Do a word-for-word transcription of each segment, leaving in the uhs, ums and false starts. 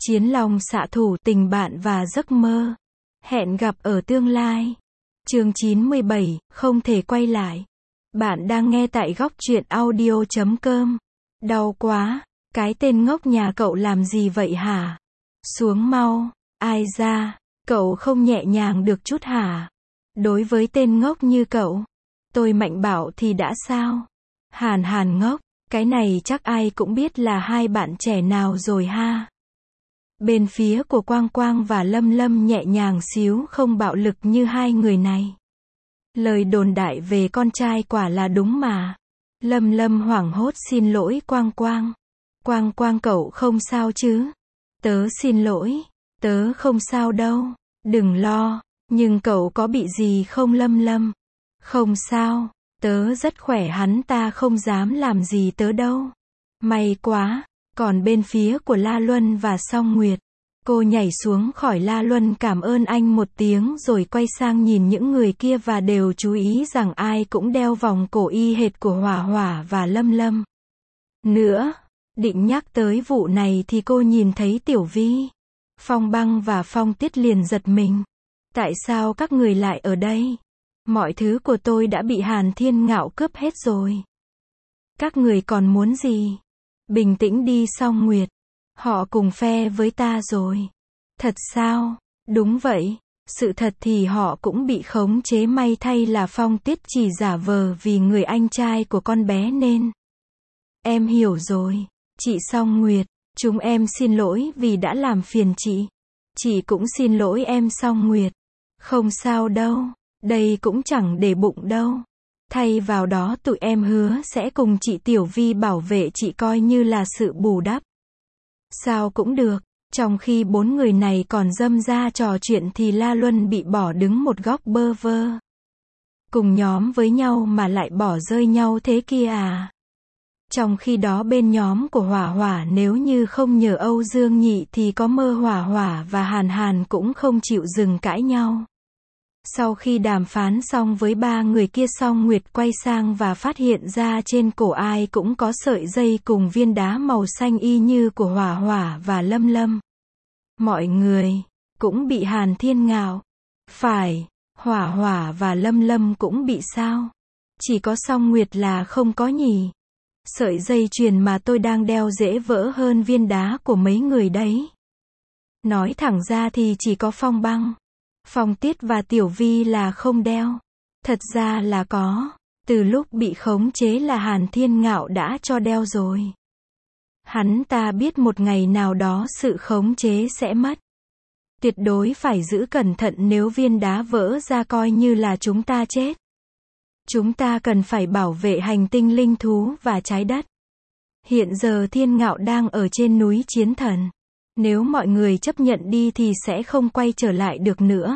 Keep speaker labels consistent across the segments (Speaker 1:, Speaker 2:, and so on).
Speaker 1: Chiến long xạ thủ, tình bạn và giấc mơ. Hẹn gặp ở tương lai. Chương chín mươi bảy, không thể quay lại. Bạn đang nghe tại góc truyện audio chấm com. Đau quá, cái tên ngốc nhà cậu làm gì vậy hả? Xuống mau, ai ra, cậu không nhẹ nhàng được chút hả? Đối với tên ngốc như cậu, tôi Mạnh Bảo thì đã sao? Hàn Hàn ngốc, cái này chắc ai cũng biết là hai bạn trẻ nào rồi ha. Bên phía của Quang Quang và Lâm Lâm nhẹ nhàng xíu, không bạo lực như hai người này. Lời đồn đại về con trai quả là đúng mà. Lâm Lâm hoảng hốt xin lỗi Quang Quang. Quang Quang cậu không sao chứ? Tớ xin lỗi, tớ không sao đâu. Đừng lo, nhưng cậu có bị gì không Lâm Lâm? Không sao, tớ rất khỏe, hắn ta không dám làm gì tớ đâu. May quá. Còn bên phía của La Luân và Song Nguyệt, cô nhảy xuống khỏi La Luân cảm ơn anh một tiếng rồi quay sang nhìn những người kia và đều chú ý rằng ai cũng đeo vòng cổ y hệt của Hỏa Hỏa và Lâm Lâm. Nữa, định nhắc tới vụ này thì cô nhìn thấy Tiểu Vi, Phong Băng và Phong Tiết liền giật mình. Tại sao các người lại ở đây? Mọi thứ của tôi đã bị Hàn Thiên Ngạo cướp hết rồi. Các người còn muốn gì? Bình tĩnh đi Song Nguyệt. Họ cùng phe với ta rồi. Thật sao? Đúng vậy. Sự thật thì họ cũng bị khống chế, may thay là Phong Tiết chỉ giả vờ vì người anh trai của con bé nên. Em hiểu rồi. Chị Song Nguyệt, chúng em xin lỗi vì đã làm phiền chị. Chị cũng xin lỗi em Song Nguyệt. Không sao đâu. Đây cũng chẳng để bụng đâu. Thay vào đó tụi em hứa sẽ cùng chị Tiểu Vi bảo vệ chị, coi như là sự bù đắp. Sao cũng được. Trong khi bốn người này còn râm ra trò chuyện thì La Luân bị bỏ đứng một góc bơ vơ. Cùng nhóm với nhau mà lại bỏ rơi nhau thế kia à? Trong khi đó bên nhóm của Hỏa Hỏa, nếu như không nhờ Âu Dương Nhị thì có Mơ Hỏa Hỏa và Hàn Hàn cũng không chịu dừng cãi nhau. Sau khi đàm phán xong với ba người kia, Song Nguyệt quay sang và phát hiện ra trên cổ ai cũng có sợi dây cùng viên đá màu xanh y như của Hỏa Hỏa và Lâm Lâm. Mọi người cũng bị Hàn Thiên Ngạo. Phải, Hỏa Hỏa và Lâm Lâm cũng bị sao? Chỉ có Song Nguyệt là không có nhỉ? Sợi dây chuyền mà tôi đang đeo dễ vỡ hơn viên đá của mấy người đấy. Nói thẳng ra thì chỉ có Phong Băng, Phong Tiết và Tiểu Vi là không đeo. Thật ra là có. Từ lúc bị khống chế là Hàn Thiên Ngạo đã cho đeo rồi. Hắn ta biết một ngày nào đó sự khống chế sẽ mất. Tuyệt đối phải giữ cẩn thận, nếu viên đá vỡ ra coi như là chúng ta chết. Chúng ta cần phải bảo vệ hành tinh linh thú và trái đất. Hiện giờ Thiên Ngạo đang ở trên núi Chiến Thần. Nếu mọi người chấp nhận đi thì sẽ không quay trở lại được nữa.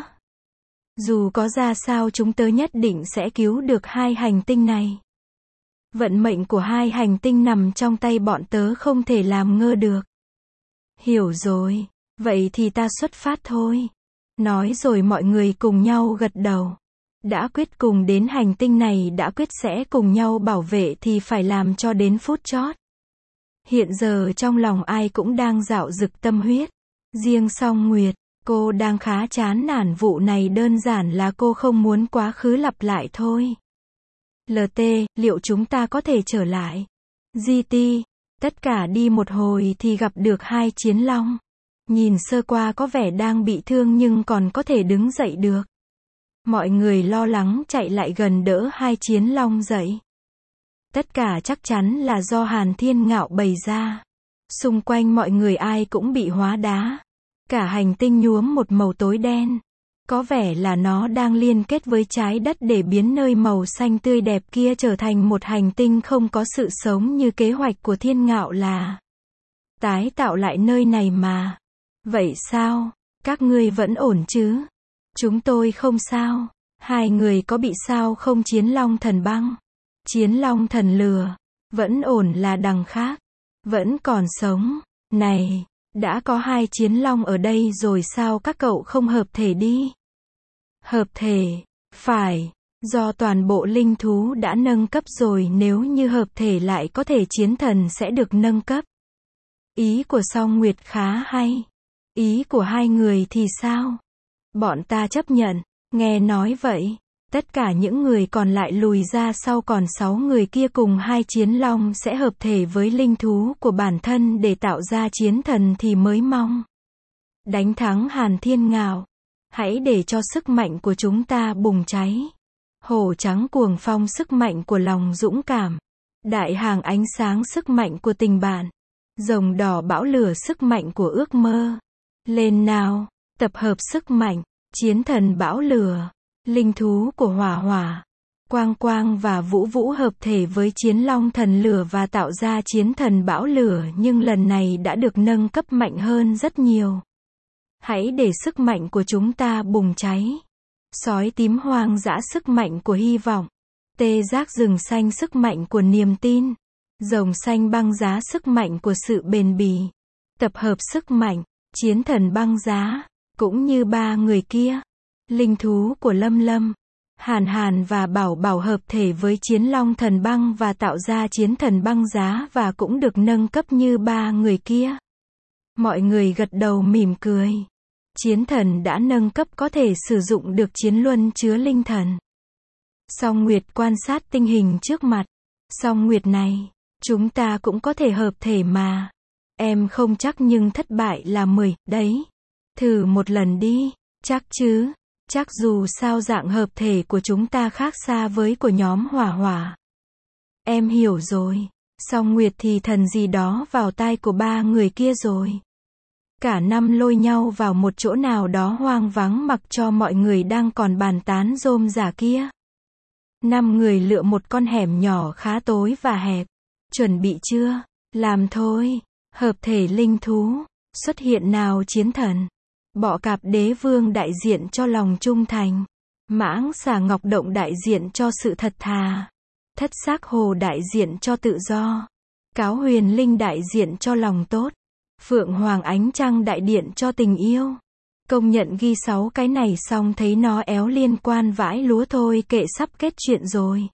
Speaker 1: Dù có ra sao chúng tớ nhất định sẽ cứu được hai hành tinh này. Vận mệnh của hai hành tinh nằm trong tay bọn tớ, không thể làm ngơ được. Hiểu rồi, vậy thì ta xuất phát thôi. Nói rồi mọi người cùng nhau gật đầu. Đã quyết cùng đến hành tinh này, đã quyết sẽ cùng nhau bảo vệ thì phải làm cho đến phút chót. Hiện giờ trong lòng ai cũng đang dạo dực tâm huyết. Riêng Song Nguyệt, cô đang khá chán nản vụ này, đơn giản là cô không muốn quá khứ lặp lại thôi. lờ tê, liệu chúng ta có thể trở lại? giê tê, tất cả đi một hồi thì gặp được hai chiến long. Nhìn sơ qua có vẻ đang bị thương nhưng còn có thể đứng dậy được. Mọi người lo lắng chạy lại gần đỡ hai chiến long dậy. Tất cả chắc chắn là do Hàn Thiên Ngạo bày ra. Xung quanh mọi người ai cũng bị hóa đá. Cả hành tinh nhuốm một màu tối đen. Có vẻ là nó đang liên kết với trái đất để biến nơi màu xanh tươi đẹp kia trở thành một hành tinh không có sự sống, như kế hoạch của Thiên Ngạo là tái tạo lại nơi này mà. Vậy sao? Các ngươi vẫn ổn chứ? Chúng tôi không sao. Hai người có bị sao không? Chiến Long Thần Băng, Chiến Long Thần Lửa, vẫn ổn là đằng khác. Vẫn còn sống. Này, đã có hai chiến long ở đây rồi sao các cậu không hợp thể đi? Hợp thể, phải, do toàn bộ linh thú đã nâng cấp rồi, nếu như hợp thể lại có thể chiến thần sẽ được nâng cấp. Ý của Song Nguyệt khá hay. Ý của hai người thì sao? Bọn ta chấp nhận. Nghe nói vậy, tất cả những người còn lại lùi ra sau, còn sáu người kia cùng hai chiến long sẽ hợp thể với linh thú của bản thân để tạo ra chiến thần thì mới mong đánh thắng Hàn Thiên Ngạo. Hãy để cho sức mạnh của chúng ta bùng cháy. Hổ trắng cuồng phong sức mạnh của lòng dũng cảm. Đại hàng ánh sáng sức mạnh của tình bạn. Rồng đỏ bão lửa sức mạnh của ước mơ. Lên nào, tập hợp sức mạnh, chiến thần bão lửa, linh thú của hỏa hỏa. Quang quang và vũ vũ hợp thể với chiến long thần lửa và tạo ra chiến thần bão lửa, nhưng lần này đã được nâng cấp mạnh hơn rất nhiều. Hãy để sức mạnh của chúng ta bùng cháy. Sói tím hoang dã sức mạnh của hy vọng. Tê giác rừng xanh sức mạnh của niềm tin. Rồng xanh băng giá sức mạnh của sự bền bỉ. Tập hợp sức mạnh, chiến thần băng giá, cũng như ba người kia. Linh thú của Lâm Lâm, Hàn Hàn và Bảo Bảo hợp thể với chiến long thần băng và tạo ra chiến thần băng giá và cũng được nâng cấp như ba người kia. Mọi người gật đầu mỉm cười. Chiến thần đã nâng cấp có thể sử dụng được chiến luân chứa linh thần. Song Nguyệt quan sát tình hình trước mặt. Song Nguyệt này, chúng ta cũng có thể hợp thể mà. Em không chắc nhưng thất bại là mười, đấy. Thử một lần đi, chắc chứ. Chắc dù sao dạng hợp thể của chúng ta khác xa với của nhóm hỏa hỏa. Em hiểu rồi. Song Nguyệt thì thần gì đó vào tai của ba người kia rồi. Cả năm lôi nhau vào một chỗ nào đó hoang vắng mặc cho mọi người đang còn bàn tán rôm rả kia. Năm người lựa một con hẻm nhỏ khá tối và hẹp. Chuẩn bị chưa? Làm thôi. Hợp thể linh thú. Xuất hiện nào chiến thần. Bọ cạp đế vương đại diện cho lòng trung thành. Mãng xà ngọc động đại diện cho sự thật thà. Thất xác hồ đại diện cho tự do. Cáo huyền linh đại diện cho lòng tốt. Phượng hoàng ánh trăng đại diện cho tình yêu. Công nhận ghi sáu cái này xong thấy nó éo liên quan vãi lúa thôi, kệ sắp kết chuyện rồi.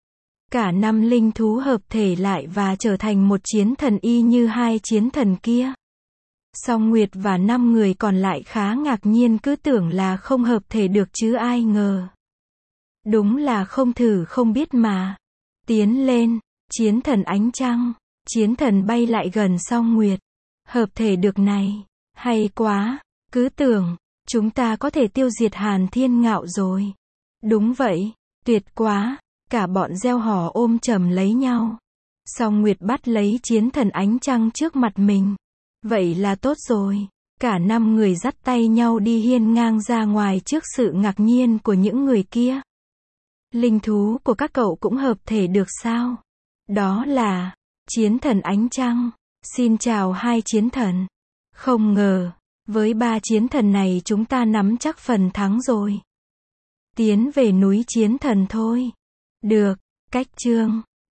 Speaker 1: Cả năm linh thú hợp thể lại và trở thành một chiến thần y như hai chiến thần kia. Song Nguyệt và năm người còn lại khá ngạc nhiên, cứ tưởng là không hợp thể được chứ ai ngờ. Đúng là không thử không biết mà. Tiến lên, chiến thần ánh trăng, chiến thần bay lại gần Song Nguyệt. Hợp thể được này, hay quá, cứ tưởng, chúng ta có thể tiêu diệt Hàn Thiên Ngạo rồi. Đúng vậy, tuyệt quá, cả bọn reo hò ôm chầm lấy nhau. Song Nguyệt bắt lấy chiến thần ánh trăng trước mặt mình. Vậy là tốt rồi. Cả năm người dắt tay nhau đi hiên ngang ra ngoài trước sự ngạc nhiên của những người kia. Linh thú của các cậu cũng hợp thể được sao? Đó là chiến thần ánh trăng. Xin chào hai chiến thần. Không ngờ, với ba chiến thần này chúng ta nắm chắc phần thắng rồi. Tiến về núi chiến thần thôi. Được, cách chương.